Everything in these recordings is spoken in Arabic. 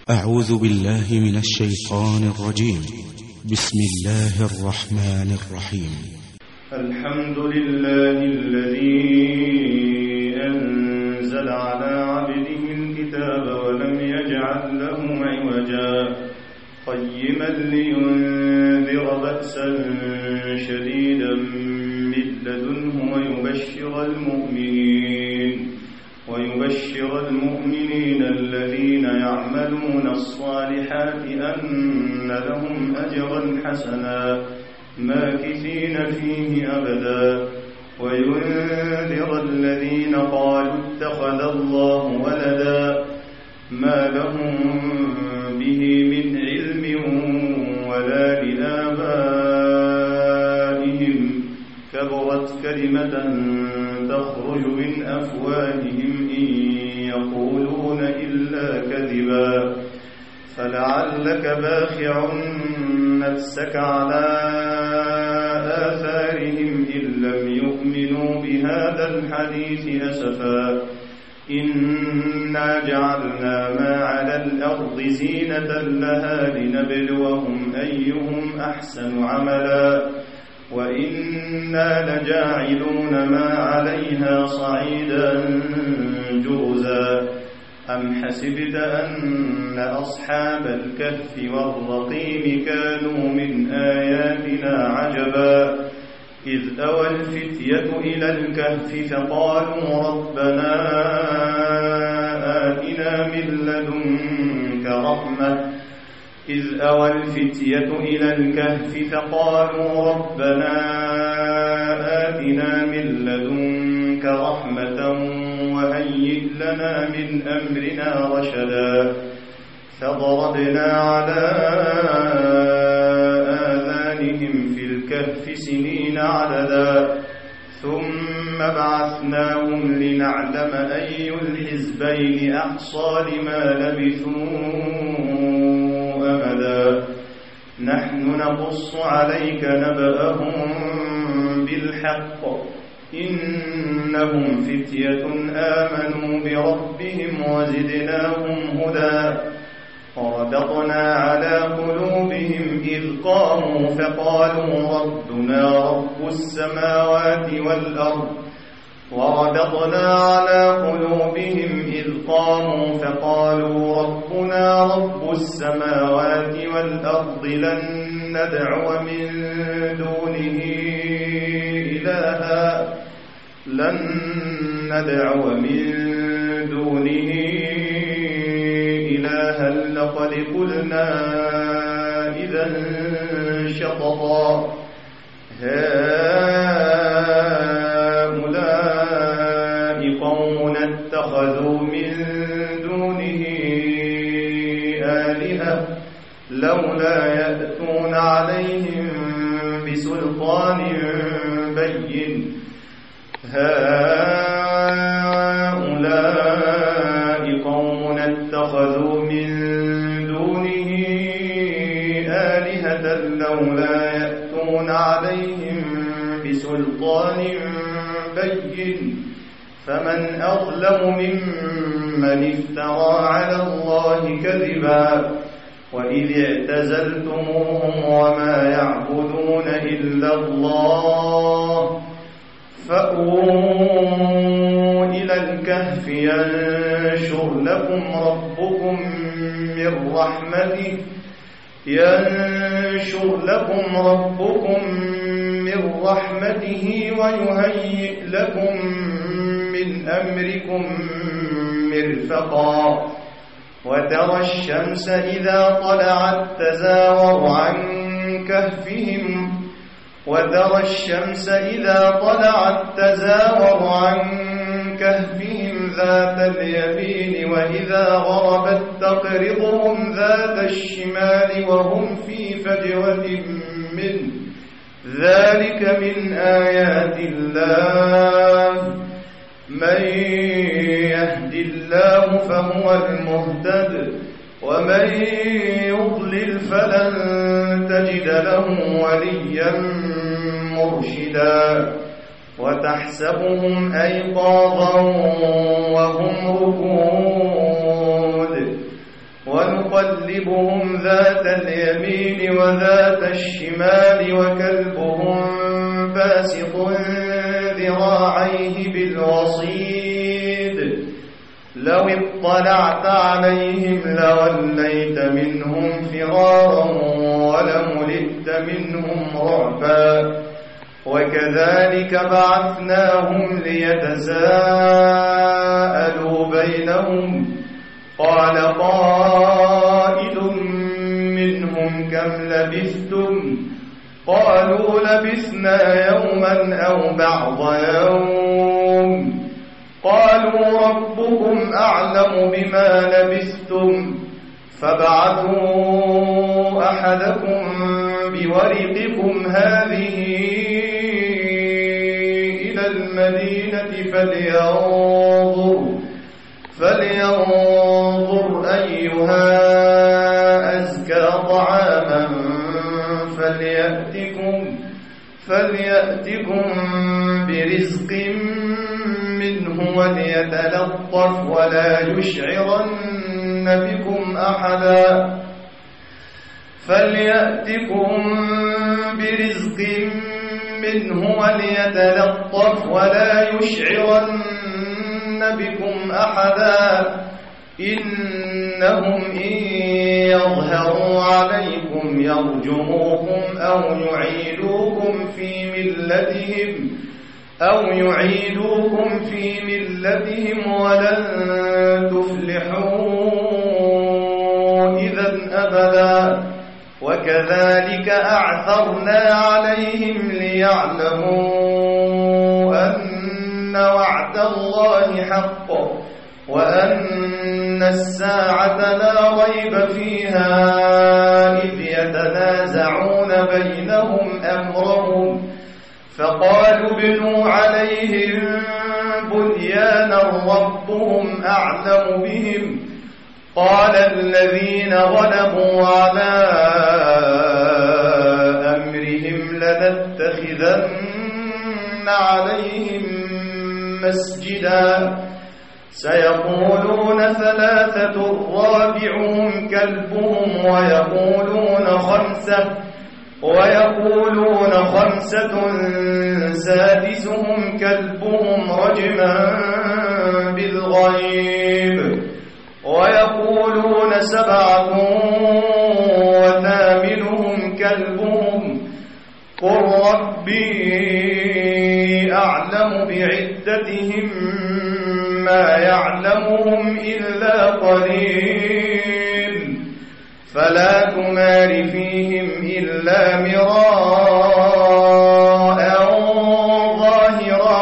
أعوذ بالله من الشيطان الرجيم. بسم الله الرحمن الرحيم. الحمد لله الذي أنزل على عبده الكتاب ولم يجعل له عوجا قيما لينذر بأسا شديدا من لدنه ويبشر المؤمنين الذين يعملون الصالحات أن لهم أجرا حسنا ماكثين فيه أبدا وينذر الذين قالوا اتخذ الله ولدا ما لهم به من علم ولا لآبائهم كبرت كلمة تخرج من أفواههم إن يقولون إلا كذبا فلعلك باخع نفسك على آثارهم إن لم يؤمنوا بهذا الحديث أسفا إنا جعلنا ما على الأرض زينة لها لنبلوهم أيهم أحسن عملا وإنا لجاعلون ما عليها صعيدا جرزا أم حسبت أن أصحاب الكهف والرقيم كانوا من آياتنا عجبا إذ أوى الفتية إلى الكهف فقالوا ربنا آتنا من لدنك رحمة إذ أوى الفتية إلى الكهف فقالوا ربنا آتنا من لدنك رحمة وهيئ لنا من أمرنا رشدا فضربنا على آذانهم في الكهف سنين عددا ثم بعثناهم لنعلم أي الحزبين أحصى لما لبثوا أمدا نحن نقص عليك نبأهم بالحق إنهم فتية آمنوا بربهم وزدناهم هدى وربطنا على قلوبهم إذ قاموا فقالوا ربنا رب السماوات والأرض وربطنا على قلوبهم إذ قاموا فقالوا ربنا رب السماوات والأرض لن ندعو من دونه إلها لقد قلنا إذا شططا هؤلاء قوم اتخذوا من دونه آلهة لولا يأتون عليهم بسلطان بين هؤلاء قوم اتخذوا من دونه آلهة لولا يأتون عليهم بسلطان بين فمن أظلم ممن افترى على الله كذبا وإذ اعتزلتموهم وما يعبدون إلا الله فأووا إلى الكهف ينشر لكم ربكم من رحمته ويهيئ لكم من أمركم مرفقا وترى الشمس إذا طلعت تزاور عن كهفهم ذات اليمين وإذا غربت تقرضهم ذات الشمال وهم في فجوة منه ذلك من آيات الله من يهد الله فهو المهتد ومن يضلل فلن تجد له وليا مرشدا وتحسبهم أيقاظا وهم رقود ونقلبهم ذات اليمين وذات الشمال وكلبهم باسط ذراعيه بالوصيد لو اطلعت عليهم لوليت منهم فرارا ولملئت منهم رعبا وكذلك بعثناهم ليتساءلوا بينهم قال قائل منهم كم لبثتم قالوا لبثنا يوما أو بعض يوم قالوا ربكم أعلم بما لبثتم فابعثوا أحدكم بورقكم هذه إلى المدينة فلينظر أيها أزكى طعاما فليأتكم برزق منه وليتلطف ولا يشعرن بكم أحدا فليأتكم برزق منه وليتلطف ولا يشعرن بكم أحدا إنهم إن يظهروا عليكم يرجموكم أو يعيدوكم في ملتهم ولن تفلحوا إذا أبدا وكذلك أعثرنا عليهم ليعلموا أن وعد الله حق وأن الساعة لا ريب فيها إذ يتنازعون بينهم أمرهم فقالوا ابنوا عليهم بنيانا ربهم أعلم بهم قال الذين غلبوا على أمرهم لنتخذن عليهم مسجدا سيقولون ثلاثة رابعهم كلبهم ويقولون خمسة سادسهم كلبهم رجما بالغيب ويقولون سبعة وثامنهم كلبهم قل ربي أعلم بعدتهم ما يعلمهم إلا قليل فلا تمار فيهم إلا مراء ظاهرا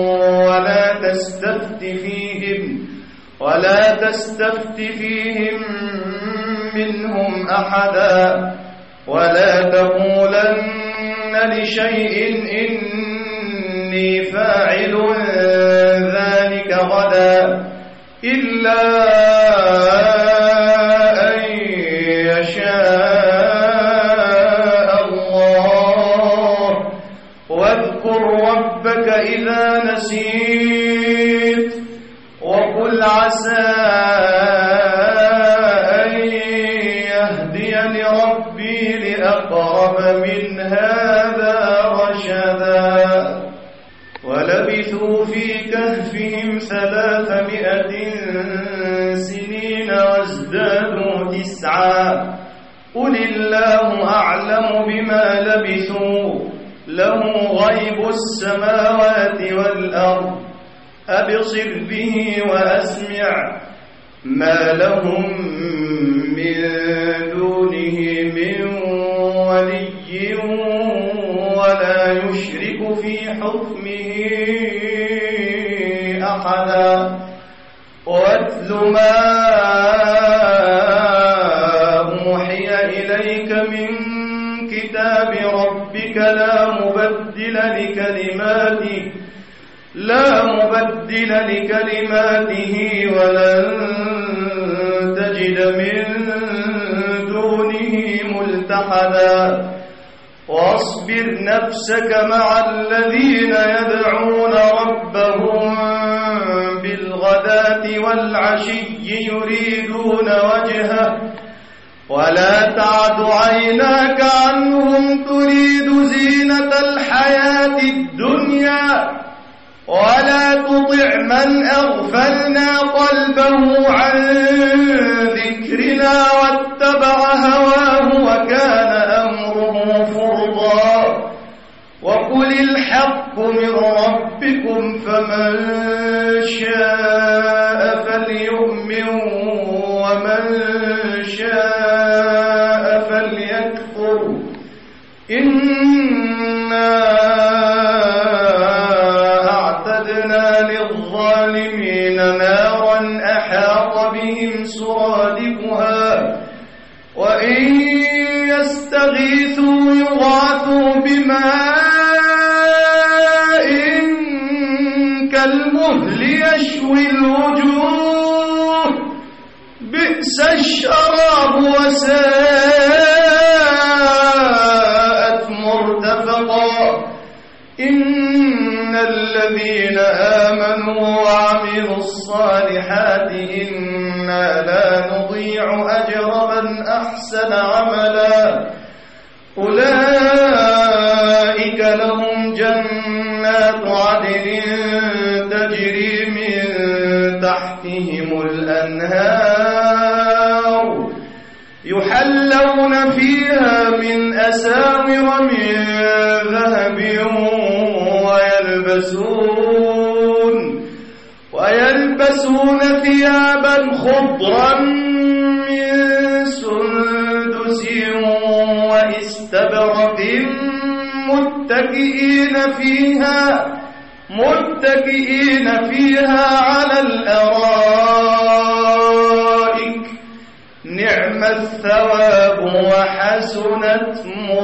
ولا تستفت فيهم منهم أحدا ولا تقولن لشيء إني فاعل ذلك غدا إلا أن يشاء الله واذكر ربك إذا نسيت وقل عسى أن يهديني ربي لأقرب من هذا رشدا ولبثوا في كهفهم 300 سنين وازدادوا 9 قل الله أعلم بما لبثوا له غيب السماوات والأرض أبصر به وأسمع ما لهم من دونه من ولي ولا يشرك في حكمه أحدا واتل ما أوحي إليك من كتاب ربك لا مبدل لكلماته ولن تجد من دونه ملتحدا واصبر نفسك مع الذين يدعون ربهم بالغداة والعشي يريدون وجهه ولا تعد عيناك عنهم تريد زينة الحياة الدنيا ولا تطع من أغفلنا قلبه عن ذكرنا واتبع هواه وكان أمره فرطا وقل الحق من ربكم فمن شاء فليؤمن ومن شاء فليكفر إنا أعتدنا للظالمين نارا أحاط بهم سرادقها وإن يستغيثوا يغاثوا بماء كالمهل يشوي الوجوه بئس الشراب وساءت مرتفقا إن الذين آمنوا وعملوا الصالحات إنا لا نضيع أجر من أحسن عملا أولئك لهم جنات عدن تجري من تحتهم الأنهار يحلون فيها من أساور من ذهب ويلبسون ثيابا خضرا من سندس واستبرق متكئين فيها على الأرائك نعم الثواب وحسنت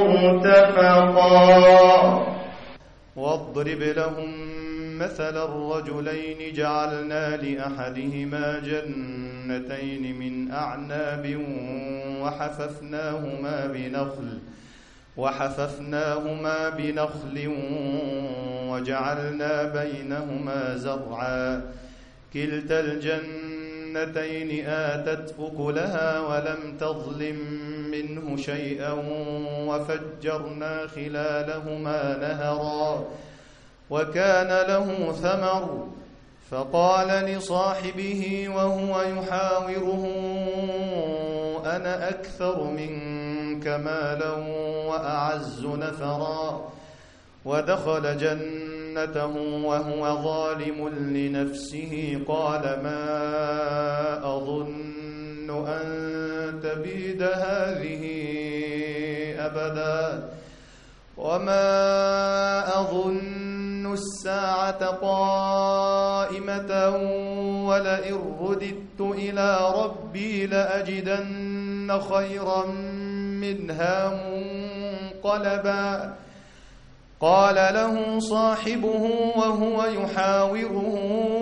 مرتفقا واضرب لهم مثل الرجلين جعلنا لأحدهما جنتين من أعناب وحففناهما بنخل وجعلنا بينهما زرعا كلتا الجنتين آتت أكلها ولم تظلم منه شيئا وفجرنا خلالهما نهرا وكان له ثمر فقال لصاحبه وهو يحاوره أنا أكثر منك مالا وأعز نفرا ودخل جنته وهو ظالم لنفسه قال ما أظن أن تبيد هذه أبدا وما أظن الساعة قائمة ولئن رددت إلى ربي لأجدن خيرا منها منقلبا قال له صاحبه وهو يحاوره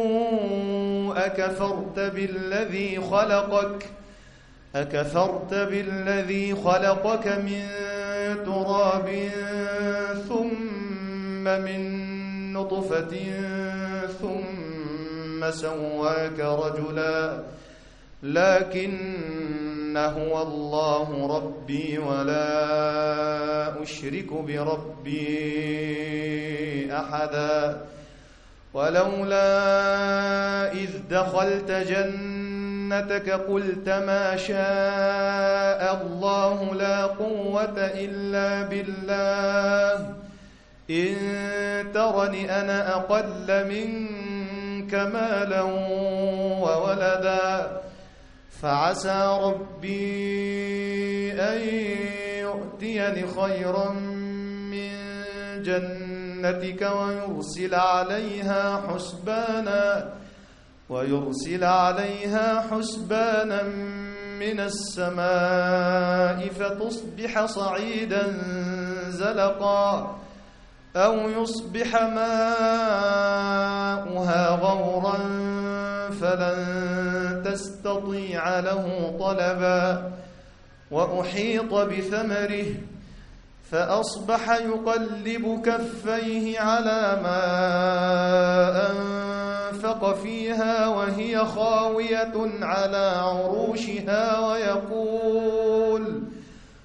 أكفرت بالذي خلقك من تراب ثم من نطفة ثم سواك رجلا لكن هو الله ربي ولا أشرك بربي أحدا ولولا إذ دخلت جنتك قلت ما شاء الله لا قوة إلا بالله إن ترني أنا أقل منك مالا وولدا فعسى ربي أن يؤتيني خيرا من جنتك ويرسل عليها حسبانا من السماء فتصبح صعيدا زلقا أو يصبح ماؤها غورا فلن تستطيع له طلبا وأحيط بثمره فأصبح يقلب كفيه على ما أنفق فيها وهي خاوية على عروشها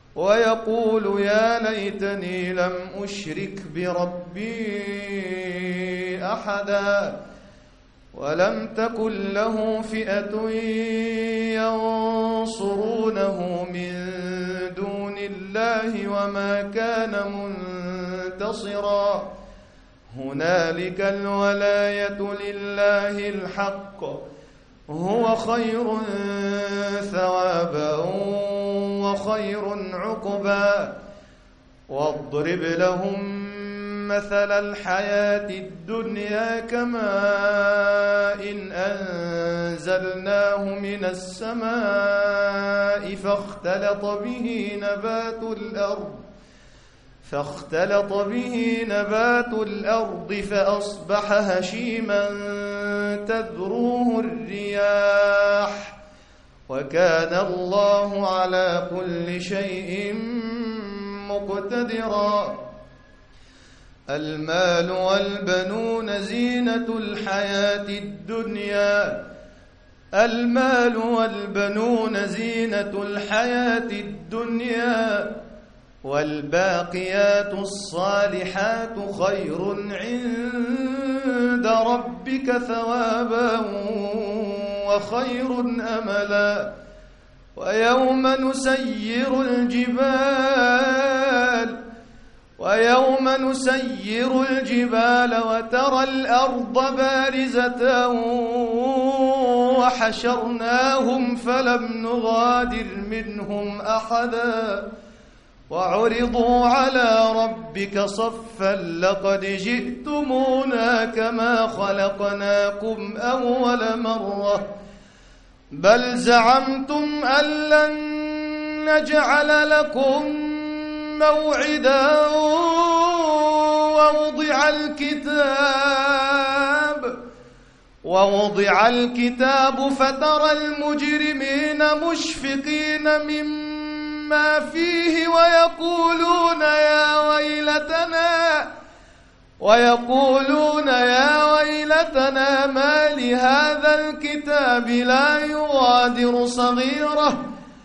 ويقول يا ليتني لم أشرك بربي أحدا ولم تكن له فئة ينصرونه من دون الله وما كان منتصرا هنالك الولاية لله الحق هو خير ثوابا وخير عقبا واضرب لهم مثل الحياة الدنيا كماء إن أنزلناه من السماء فاختلط به نبات الأرض فأصبح هشيما تذروه الرياح وكان الله على كل شيء مقتدرا المال والبنون زينة الحياة الدنيا والباقيات الصالحات خير عند ربك ثوابا وخير أملا ويوم نسير الجبال وترى الأرض بارزة وحشرناهم فلم نغادر منهم أحدا وعرضوا على ربك صفا لقد جئتمونا كما خلقناكم أول مرة بل زعمتم أن لن نجعل لكم موعدا ووضع الكتاب فترى المجرمين مشفقين مما فيه ويقولون يا ويلتنا ما لهذا الكتاب لا يغادر صغيرة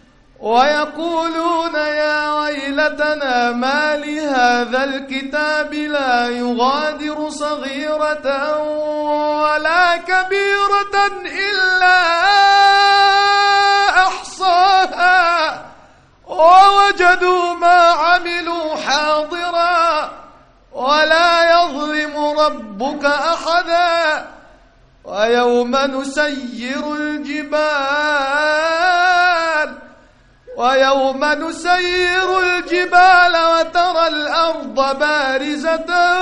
ولا كبيرة إلا أحصاها ووجدوا ما عملوا حاضرا ولا يظلم ربك أحدا ويوم نسير الجبال وترى الأرض بارزة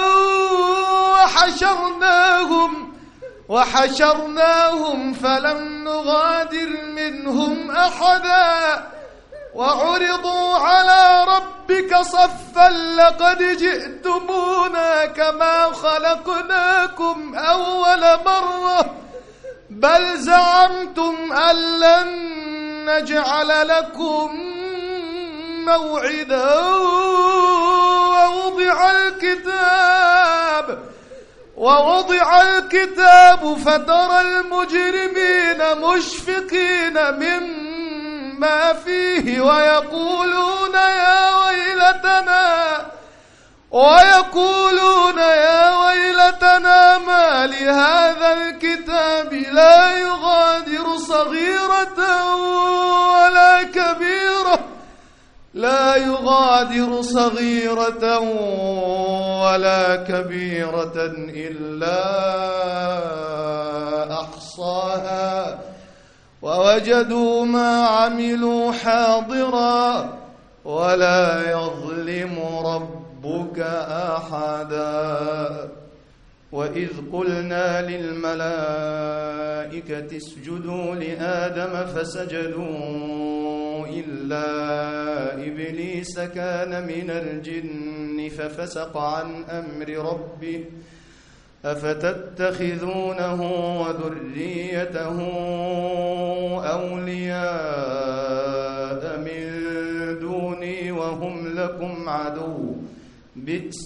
وحشرناهم فلم نغادر منهم أحدا وعرضوا على ربك صفا لقد جئتمونا كما خلقناكم أول مرة بل زعمتم أن لن نجعل لكم موعدا ووضع الكتاب فترى المجرمين مشفقين مما فيه ويقولون يا ويلتنا ما لهذا الكتاب لا يغادر صغيرة ولا كبيرة إلا أحصاها ووجدوا ما عملوا حاضرا ولا يظلم ربك أحدا وإذ قلنا للملائكة اسجدوا لآدم فسجدوا إلا إبليس كان من الجن ففسق عن أمر ربه أفتتخذونه وذريته أولياء من دوني وهم لكم عدو بئس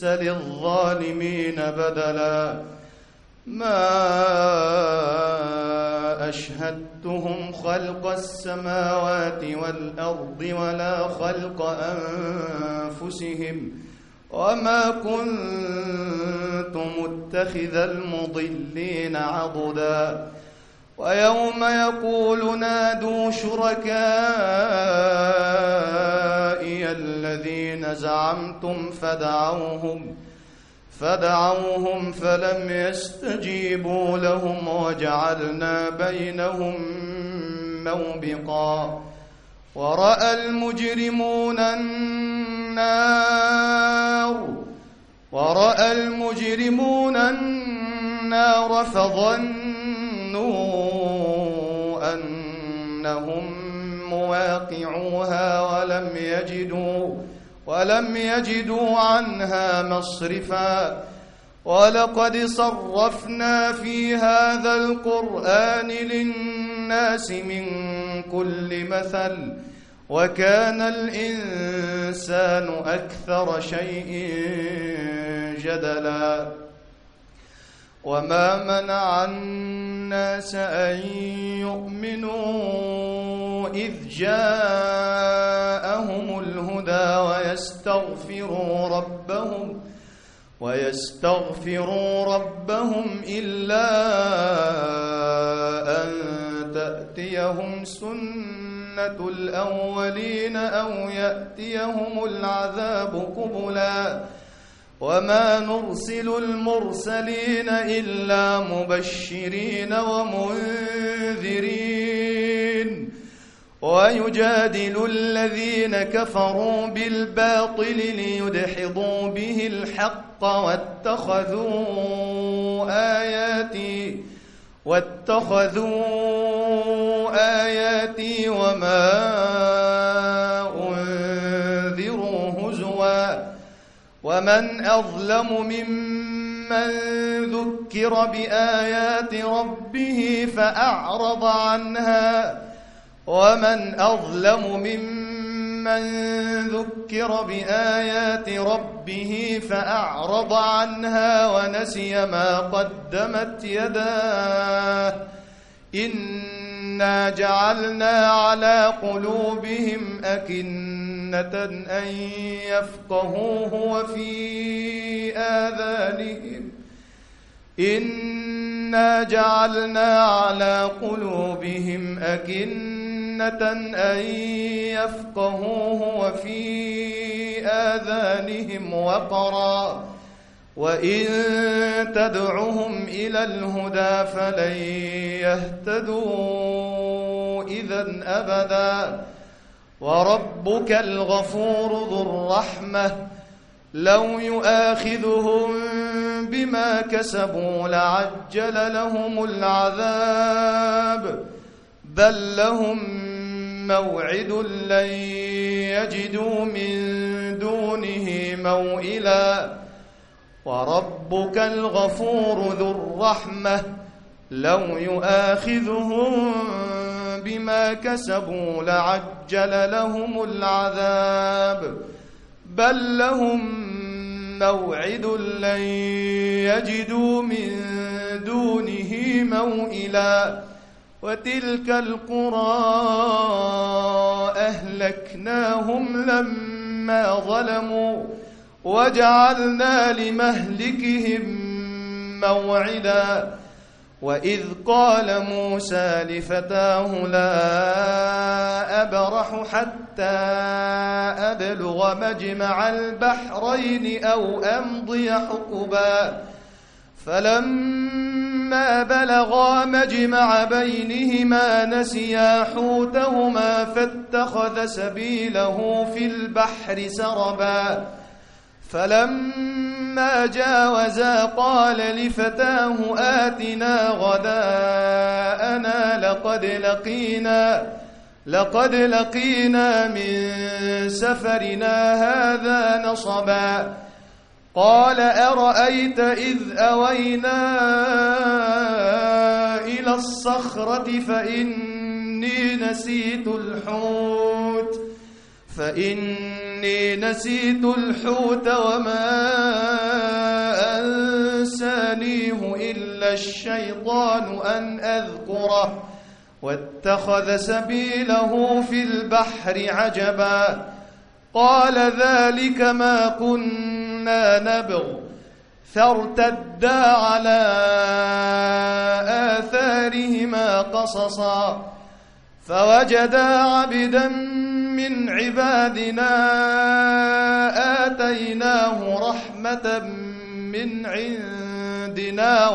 للظالمين بدلا ما أشهدتهم خلق السماوات والأرض ولا خلق أنفسهم وما كنت متخذ المضلين عضدا ويوم يقول نادوا شركائي الذين زعمتم فدعوهم فلم يستجيبوا لهم وجعلنا بينهم موبقا ورأى المجرمون النار فظنوا أنهم مواقعوها ولم يجدوا عنها مصرفا ولقد صرفنا في هذا القرآن للناس من كل مثل وكان الإنسان أكثر شيء جدلا وما منع الناس أن يؤمنوا إذ جاءهم الهدى ويستغفروا ربهم إلا أن تأتيهم سنة الأولين أو يأتيهم العذاب قبلا وما نرسل المرسلين إلا مبشرين ومنذرين ويجادل الذين كفروا بالباطل ليدحضوا به الحق واتخذوا آياتي وما أنذروا هزوا ومن أظلم ممن ذكر بآيات ربه فأعرض عنها ونسي ما قدمت يداه إنا جعلنا على قلوبهم أكنة أن يفقهوه وفي آذانهم وقرا وإن تدعهم إلى الهدى فلن يهتدوا إذن أبدا وربك الغفور ذو الرحمة لو يؤاخذهم بما كسبوا لعجل لهم العذاب بل لهم موعد لن يجدوا من دونه موئلا وربك الغفور ذو الرحمة لو يؤاخذهم بما كسبوا لعجل لهم العذاب بل لهم موعد لن يجدوا من دونه موئلا وتلك القرى أهلكناهم لما ظلموا وجعلنا لمهلكهم موعدا وإذ قال موسى لفتاه لا أبرح حتى أبلغ مجمع البحرين أو أمضي حقبا فلما بلغا مجمع بينهما نسيا حوتهما فاتخذ سبيله في البحر سربا فلما جاوزا قال لفتاه آتنا غداءنا لقد لقينا من سفرنا هذا نصبا قال أرأيت إذ أوينا إلى الصخرة فإني نسيت الحوت وما أنسانيه إلا الشيطان أن أذكره واتخذ سبيله في البحر عجبا قال ذلك ما كنا نبغ فارتدا على آثارهما قصصا فوجدا عبدا من عبادنا آتيناه رحمة من عندنا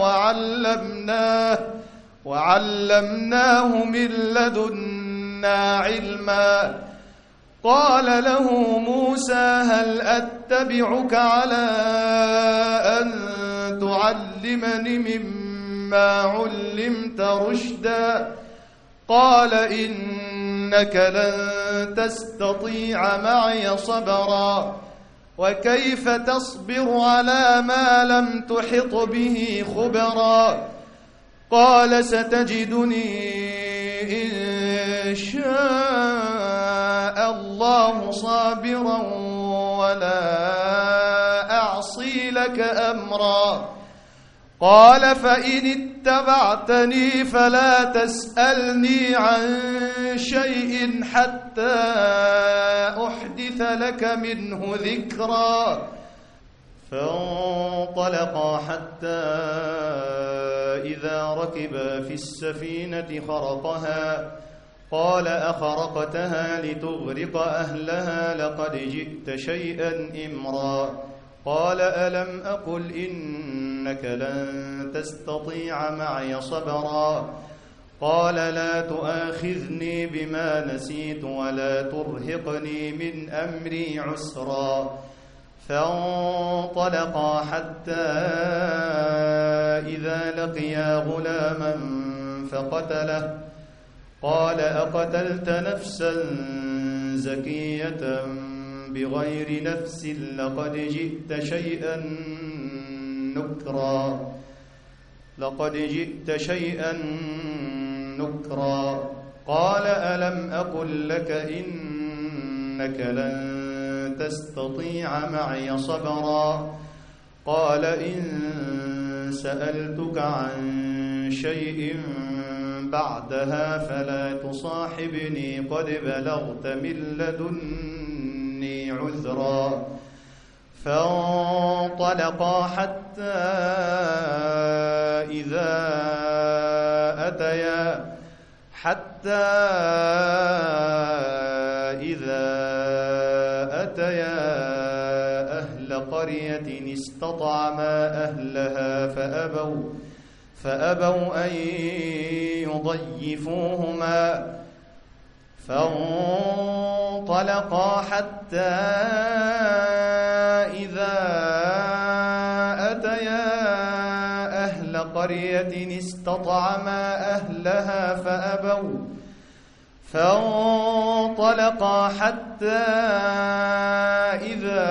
وعلمناه من لدنا علما قال له موسى هل أتبعك على أن تعلمني مما علمت رشدا قال إنك لن تستطيع معي صبرا وكيف تصبر على ما لم تحط به خبرا قال ستجدني إن شاء الله صابرا ولا أعصي لك أمرا قال فإن اتبعتني فلا تسألني عن شيء حتى أحدث لك منه ذكرا فانطلقا حتى إذا ركبا في السفينة خرقها قال أخرقتها لتغرق أهلها لقد جئت شيئا إمرا قال ألم أقل إنك لن تستطيع معي صبرا قال لا تؤاخذني بما نسيت ولا ترهقني من أمري عسرا فانطلقا حتى إذا لقيا غلاما فقتله قال أقتلت نفسا زكية بغير نفس لقد جئت شيئا نكرا قال ألم أقل لك إنك لن تستطيع معي صبرا قال إن سألتك عن شيء بعدها فلا تصاحبني قد بلغت من لدني عذرا فانطلقا حتى إذا أتيا أهل قرية استطعما أهلها فأبوا أن يضيفوهما فانطلقا حتى إذا أتيا أهل قرية استطعما أهلها فانطلقا حتى إذا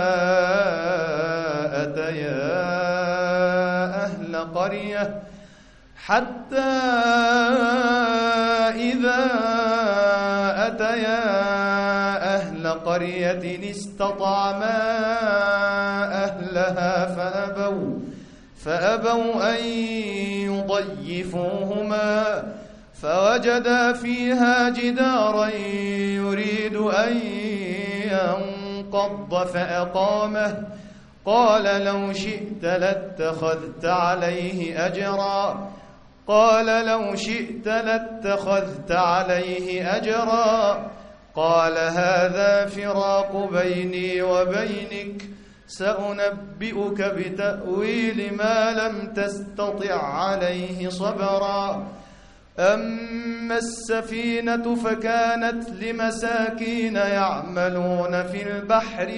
أتيا أهل قرية استطعما أهلها فأبوا أن يضيفوهما فوجدا فيها جدارا يريد أن ينقض فأقامه قال لو شئت لاتخذت عليه أجرا قال هذا فراق بيني وبينك سأنبئك بتأويل ما لم تستطع عليه صبرا أما السفينة فكانت لمساكين يعملون في البحر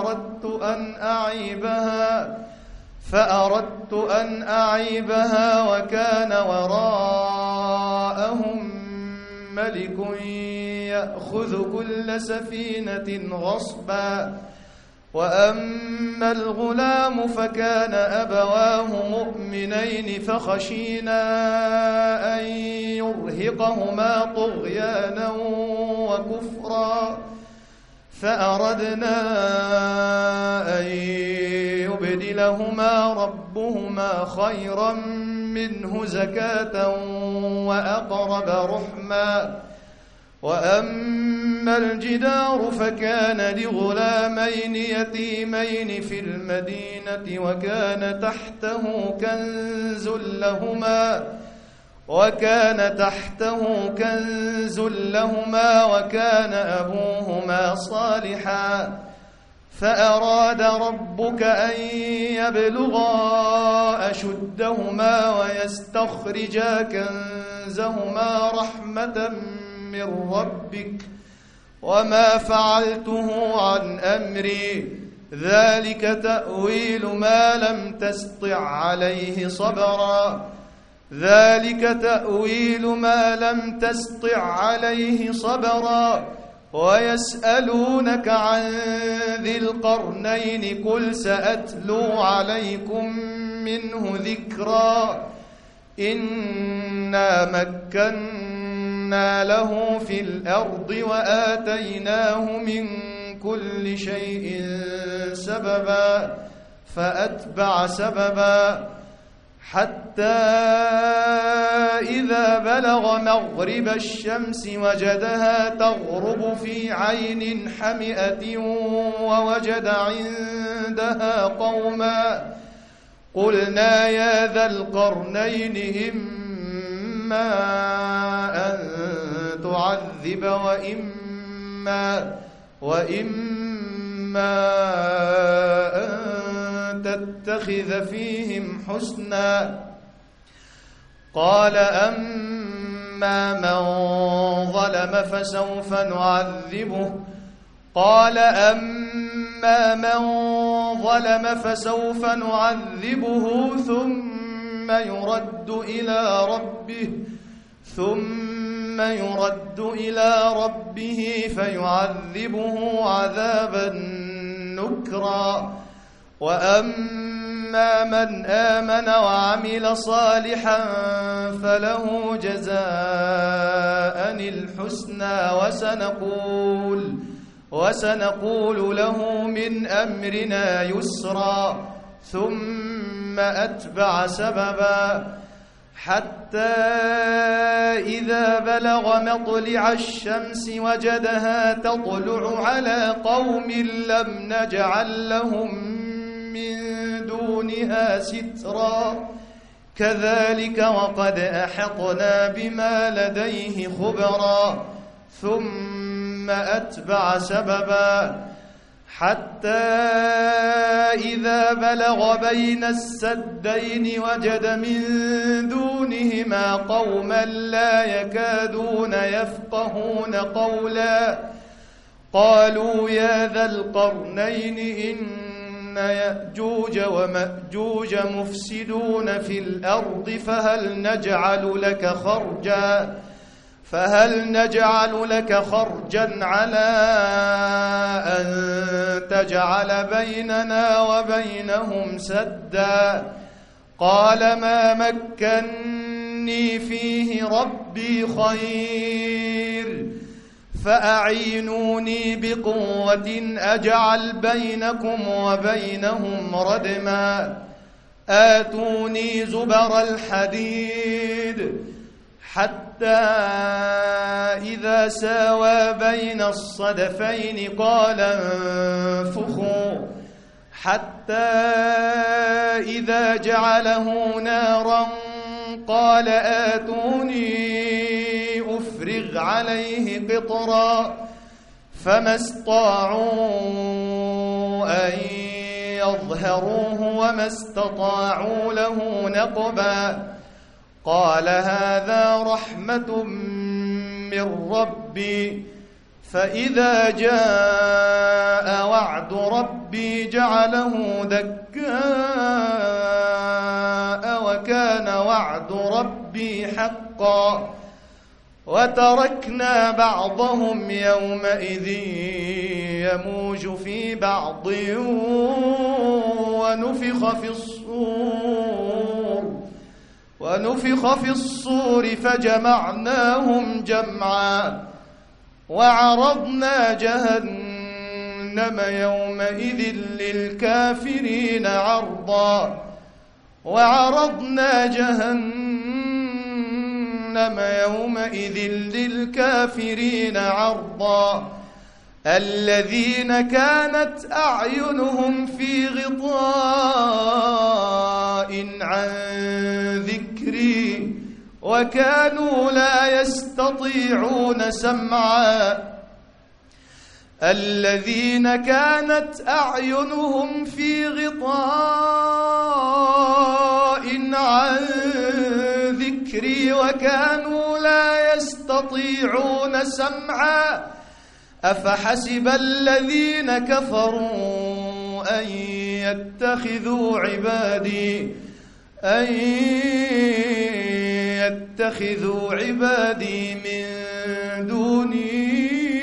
فأردت أن أعيبها وكان وراءهم ملك يأخذ كل سفينة غصبا وأما الغلام فكان أبواه مؤمنين فخشينا أن يرهقهما طغيانا وكفرا فأردنا أن يبدلهما ربهما خيرا منه زكاة وأقرب رحما وأما الجدار فكان لغلامين يتيمين في المدينة وكان تحته كنز لهما وكان أبوهما صالحا فأراد ربك أن يبلغا أشدهما ويستخرجا كنزهما رحمة من ربك وما فعلته عن أمري ذلك تأويل ما لم تسطع عليه صبرا ويسألونك عن ذي القرنين قل سأتلو عليكم منه ذكرا إنا مكنا له في الأرض وآتيناه من كل شيء سببا فأتبع سببا حتى إذا بلغ مغرب الشمس وجدها تغرب في عين حمئة ووجد عندها قوما قلنا يا ذا القرنين إما أن تعذب وإما أن تتخذ فيهم حسنا قال أما من ظلم فسوف نعذبه ثم يرد إلى ربه فيعذبه عذابا نكرا وأما من آمن وعمل صالحا فله جزاء الحسنى وسنقول له من أمرنا يسرا ثم أتبع سببا حتى إذا بلغ مطلع الشمس وجدها تطلع على قوم لم نجعل لهم من دونها سترا كذلك وقد أحطنا بما لديه خبرا ثم أتبع سببا حتى إذا بلغ بين السدين وجد من دونهما قوما لا يكادون يفقهون قولا قالوا يا ذا القرنين إن يأجوج ومأجوج مفسدون في الأرض فهل نجعل لك خرجا على أن تجعل بيننا وبينهم سدا قال ما مكني فيه ربي خير فأعينوني بقوة أجعل بينكم وبينهم ردما آتوني زبر الحديد حتى إذا ساوى بين الصدفين قال انفخوا حتى إذا جعله نارا قال آتوني أفرغ عليه قطرا فما استطاعوا أن يظهروه وما استطاعوا له نقبا قال هذا رحمة من ربي فإذا جاء وعد ربي جعله دكاء وكان وعد ربي حقا وتركنا بعضهم يومئذ يموج في بعض ونفخ في الصور فجمعناهم جمعا وعرضنا جهنم يومئذ للكافرين عرضا وعرضنا جهنم يومئذ للكافرين عرضا الذين كانت أعينهم في غطاء عن ذكري وكانوا لا يستطيعون سمعا الذين كانت أعينهم في غطاء عن ذكري وكانوا لا يستطيعون سمعا أفحسب الذين كفروا أن يتخذوا عبادي من دوني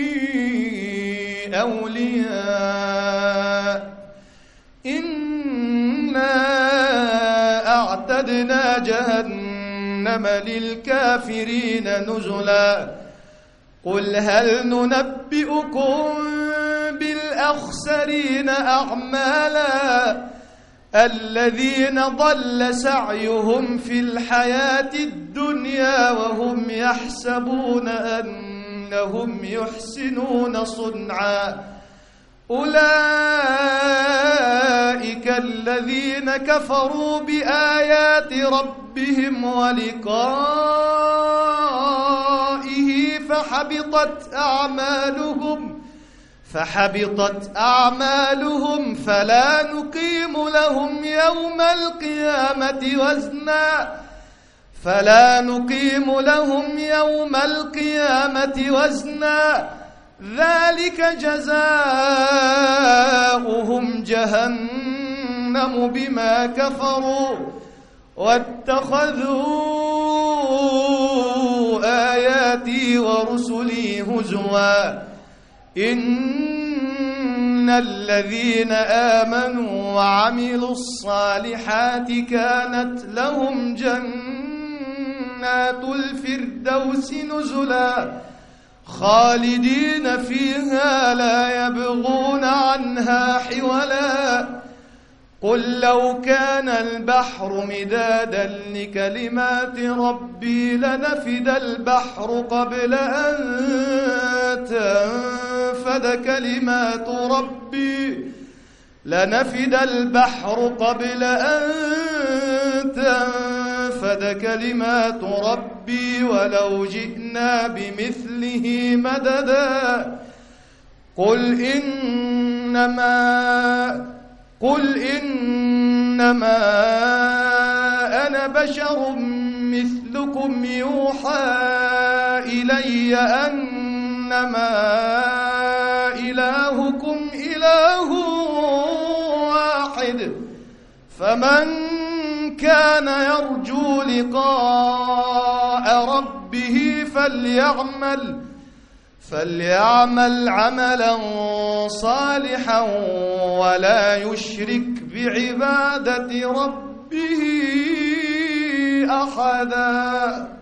أولياء إنا أعتدنا جهنم للكافرين نزلا قل هل ننبئكم بالأخسرين أعمالا الذين ضل سعيهم في الحياة الدنيا وهم يحسبون أنهم يحسنون صنعا أولئك الذين كفروا بآيات ربهم ولقائه فحبطت أعمالهم فلا نقيم لهم يوم القيامة وزنا ذلك جزاؤهم جهنم بما كفروا واتخذوا آياتي ورسلي هزوا إن الذين آمنوا وعملوا الصالحات كانت لهم جنات الفردوس نزلا خالدين فيها لا يبغون عنها حولا قل لو كان البحر مدادا لكلمات ربي لنفد البحر قبل أن تنفد كلمات ربي ولو جئنا بمثله مددا قل إنما أنا بشر مثلكم يوحى إلي أنما إلهكم إله واحد فمن كان يرجو لقاء ربه فليعمل عملا صالحا ولا يشرك بعبادة ربه أحدا